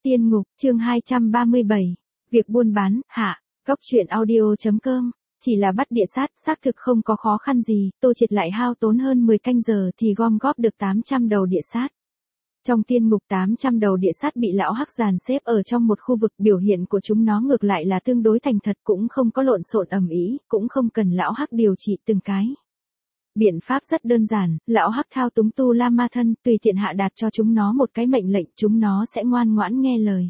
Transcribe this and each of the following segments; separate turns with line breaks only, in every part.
Tiên ngục, chương 237. Việc buôn bán, hạ. Góc truyện audio.com. Chỉ là bắt địa sát, xác thực không có khó khăn gì, Tô Triệt lại hao tốn hơn 10 canh giờ thì gom góp được 800 đầu địa sát. Trong tiên ngục 800 đầu địa sát bị lão hắc dàn xếp ở trong một khu vực, biểu hiện của chúng nó ngược lại là tương đối thành thật, cũng không có lộn xộn ầm ĩ, cũng không cần lão hắc điều trị từng cái. Biện pháp rất đơn giản, lão hắc thao túng tu la ma thân, tùy tiện hạ đạt cho chúng nó một cái mệnh lệnh, chúng nó sẽ ngoan ngoãn nghe lời.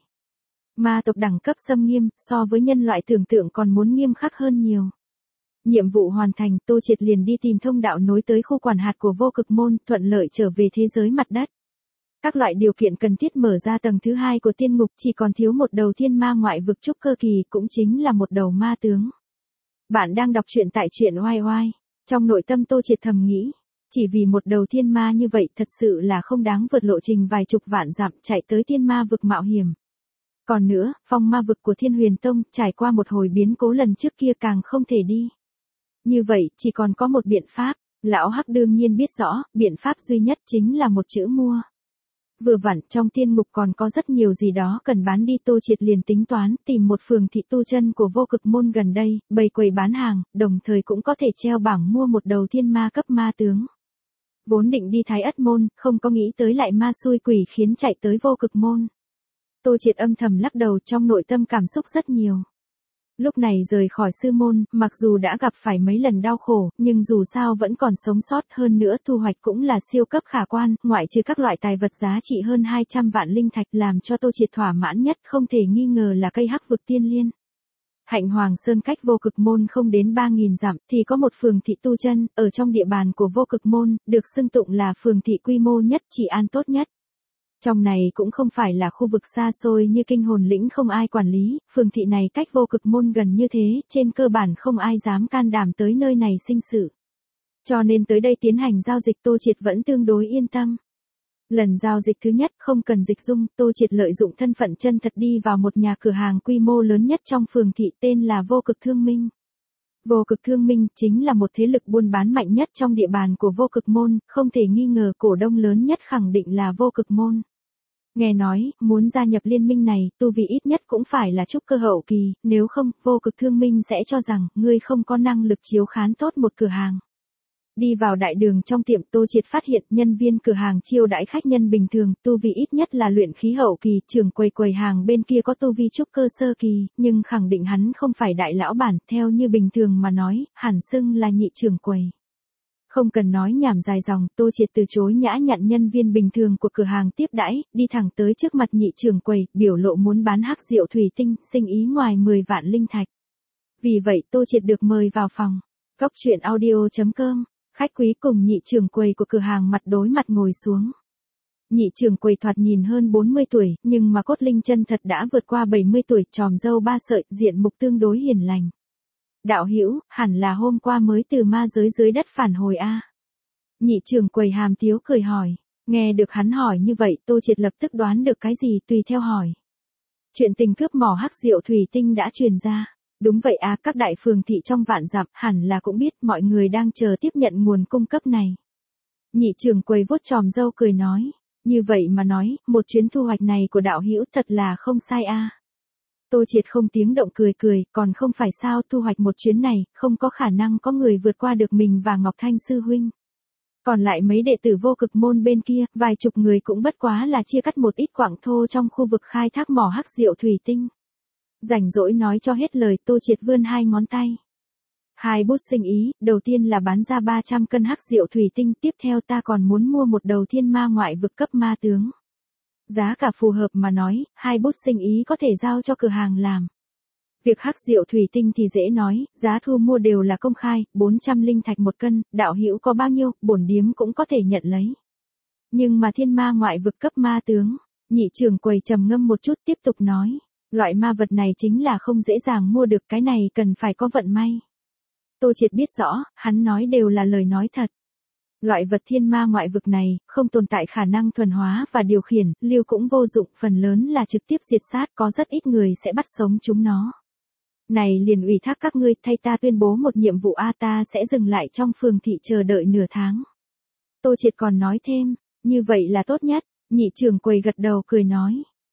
Ma tộc đẳng cấp xâm nghiêm, so với nhân loại tưởng tượng còn muốn nghiêm khắc hơn nhiều. Nhiệm vụ hoàn thành, Tô Triệt liền đi tìm thông đạo nối tới khu quản hạt của vô cực môn, thuận lợi trở về thế giới mặt đất. Các loại điều kiện cần thiết mở ra tầng thứ 2 của tiên ngục, chỉ còn thiếu một đầu thiên ma ngoại vực trúc cơ kỳ, cũng chính là một đầu ma tướng. Bạn đang đọc truyện tại truyện oai oai. Trong nội tâm Tô Triệt thầm nghĩ, chỉ vì một đầu thiên ma như vậy thật sự là không đáng vượt lộ trình vài chục vạn dặm chạy tới thiên ma vực mạo hiểm. Còn nữa, phong ma vực của Thiên Huyền Tông trải qua một hồi biến cố lần trước kia càng không thể đi. Như vậy, chỉ còn có một biện pháp, lão hắc đương nhiên biết rõ, biện pháp duy nhất chính là một chữ mua. Vừa vặn, trong tiên ngục còn có rất nhiều gì đó cần bán đi, Tô Triệt liền tính toán tìm một phường thị tu chân của vô cực môn gần đây, bày quầy bán hàng, đồng thời cũng có thể treo bảng mua một đầu thiên ma cấp ma tướng. Vốn định đi Thái Ất môn, không có nghĩ tới lại ma xui quỷ khiến chạy tới vô cực môn. Tô Triệt âm thầm lắc đầu, trong nội tâm cảm xúc rất nhiều. Lúc này rời khỏi sư môn, mặc dù đã gặp phải mấy lần đau khổ, nhưng dù sao vẫn còn sống sót, hơn nữa thu hoạch cũng là siêu cấp khả quan, ngoại trừ các loại tài vật giá trị hơn 200 vạn linh thạch, làm cho Tô Triệt thỏa mãn nhất không thể nghi ngờ là cây hắc vực tiên liên. Hạnh Hoàng Sơn cách vô cực môn không đến 3.000 dặm thì có một phường thị tu chân, ở trong địa bàn của vô cực môn, được xưng tụng là phường thị quy mô nhất, trị an tốt nhất. Trong này cũng không phải là khu vực xa xôi như Kinh Hồn Lĩnh không ai quản lý, phường thị này cách vô cực môn gần như thế, trên cơ bản không ai dám can đảm tới nơi này sinh sự. Cho nên tới đây tiến hành giao dịch Tô Triệt vẫn tương đối yên tâm. Lần giao dịch thứ nhất không cần dịch dung, Tô Triệt lợi dụng thân phận chân thật đi vào một nhà cửa hàng quy mô lớn nhất trong phường thị, tên là Vô Cực Thương Minh. Vô Cực Thương Minh chính là một thế lực buôn bán mạnh nhất trong địa bàn của vô cực môn, không thể nghi ngờ cổ đông lớn nhất khẳng định là vô cực môn. Nghe nói, muốn gia nhập liên minh này, tu vi ít nhất cũng phải là trúc cơ hậu kỳ, nếu không, Vô Cực Thương Minh sẽ cho rằng, ngươi không có năng lực chiếu khán tốt một cửa hàng. Đi vào đại đường trong tiệm, Tô Triệt phát hiện nhân viên cửa hàng chiêu đãi khách nhân bình thường, tu vi ít nhất là luyện khí hậu kỳ, trưởng quầy hàng bên kia có tu vi trúc cơ sơ kỳ, nhưng khẳng định hắn không phải đại lão bản, theo như bình thường mà nói, hẳn xưng là nhị trưởng quầy. Không cần nói nhảm dài dòng, Tô Triệt từ chối nhã nhặn nhân viên bình thường của cửa hàng tiếp đãi, đi thẳng tới trước mặt nhị trưởng quầy, biểu lộ muốn bán hắc rượu thủy tinh, sinh ý ngoài 10 vạn linh thạch. Vì vậy Tô Triệt được mời vào phòng. Góc truyện audio.com. Khách quý cùng nhị trưởng quầy của cửa hàng mặt đối mặt ngồi xuống. Nhị trưởng quầy thoạt nhìn hơn 40 tuổi, nhưng mà cốt linh chân thật đã vượt qua 70 tuổi, tròm râu 3 sợi, diện mục tương đối hiền lành. Đạo hữu, hẳn là hôm qua mới từ ma giới dưới đất phản hồi a. Nhị trưởng quầy hàm tiếu cười hỏi. Nghe được hắn hỏi như vậy, Tô Triệt lập tức đoán được cái gì, tùy theo hỏi. Chuyện tình cướp mỏ hắc rượu thủy tinh đã truyền ra. Đúng vậy à, các đại phường thị trong vạn dặm hẳn là cũng biết, mọi người đang chờ tiếp nhận nguồn cung cấp này. Nhị trưởng quầy vuốt tròm râu cười nói. Như vậy mà nói, một chuyến thu hoạch này của đạo hữu thật là không sai a. Tô Triệt không tiếng động cười, còn không phải sao, thu hoạch một chuyến này, không có khả năng có người vượt qua được mình và Ngọc Thanh sư huynh. Còn lại mấy đệ tử vô cực môn bên kia, vài chục người cũng bất quá là chia cắt một ít quặng thô trong khu vực khai thác mỏ hắc rượu thủy tinh. Rảnh rỗi nói cho hết lời, Tô Triệt vươn 2 ngón tay. 2 bút sinh ý, đầu tiên là bán ra 300 cân hắc rượu thủy tinh, tiếp theo ta còn muốn mua một đầu thiên ma ngoại vực cấp ma tướng. Giá cả phù hợp mà nói, 2 bút sinh ý có thể giao cho cửa hàng làm. Việc hắc rượu thủy tinh thì dễ nói, giá thu mua đều là công khai, 400 linh thạch một cân, đạo hữu có bao nhiêu, bổn điếm cũng có thể nhận lấy. Nhưng mà thiên ma ngoại vực cấp ma tướng, nhị trưởng quầy trầm ngâm một chút tiếp tục nói, loại ma vật này chính là không dễ dàng mua được, cái này cần phải có vận may. Tô Triệt biết rõ, hắn nói đều là lời nói thật. Loại vật thiên ma ngoại vực này, không tồn tại khả năng thuần hóa và điều khiển, lưu cũng vô dụng, phần lớn là trực tiếp diệt sát, có rất ít người sẽ bắt sống chúng nó. Này liền ủy thác các ngươi, thay ta tuyên bố một nhiệm vụ a, ta sẽ dừng lại trong phường thị chờ đợi nửa tháng. Tô Triệt còn nói thêm, như vậy là tốt nhất, nhị trưởng quầy gật đầu cười nói.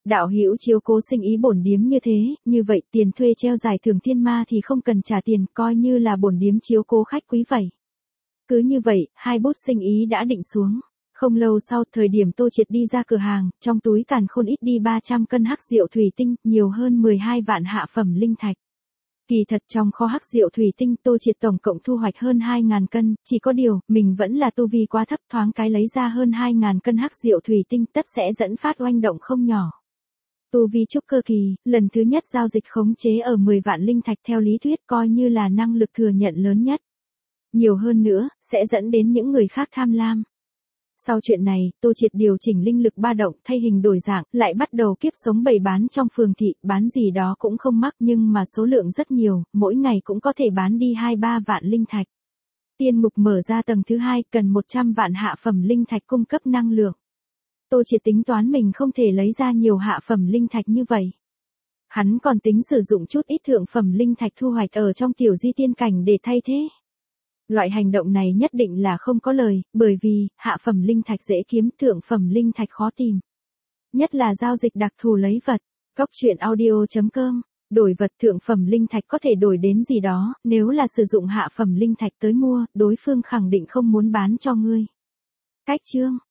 Đạo hữu chiếu cố sinh ý bổn điếm như thế, như vậy tiền thuê treo giải thưởng thiên ma thì không cần trả tiền, coi như là bổn điếm chiếu cố khách quý vậy. Cứ như vậy, hai bút sinh ý đã định xuống. Không lâu sau, thời điểm Tô Triệt đi ra cửa hàng, trong túi càn khôn ít đi 300 cân hắc rượu thủy tinh, nhiều hơn 12 vạn hạ phẩm linh thạch. Kỳ thật trong kho hắc rượu thủy tinh Tô Triệt tổng cộng thu hoạch hơn 2.000 cân, chỉ có điều, mình vẫn là tu vi quá thấp, thoáng cái lấy ra hơn 2.000 cân hắc rượu thủy tinh tất sẽ dẫn phát oanh động không nhỏ. Tu vi trúc cơ kỳ, lần thứ nhất giao dịch khống chế ở 10 vạn linh thạch theo lý thuyết coi như là năng lực thừa nhận lớn nhất. Nhiều hơn nữa, sẽ dẫn đến những người khác tham lam. Sau chuyện này, Tô Triệt điều chỉnh linh lực ba động thay hình đổi dạng, lại bắt đầu kiếp sống bày bán trong phường thị, bán gì đó cũng không mắc nhưng mà số lượng rất nhiều, mỗi ngày cũng có thể bán đi 2-3 vạn linh thạch. Tiên mục mở ra tầng thứ 2 cần 100 vạn hạ phẩm linh thạch cung cấp năng lượng. Tô Triệt tính toán mình không thể lấy ra nhiều hạ phẩm linh thạch như vậy. Hắn còn tính sử dụng chút ít thượng phẩm linh thạch thu hoạch ở trong tiểu di tiên cảnh để thay thế. Loại hành động này nhất định là không có lời, bởi vì, hạ phẩm linh thạch dễ kiếm, thượng phẩm linh thạch khó tìm. Nhất là giao dịch đặc thù lấy vật. Góc truyện audio.com, đổi vật thượng phẩm linh thạch có thể đổi đến gì đó, nếu là sử dụng hạ phẩm linh thạch tới mua, đối phương khẳng định không muốn bán cho ngươi. Cách chương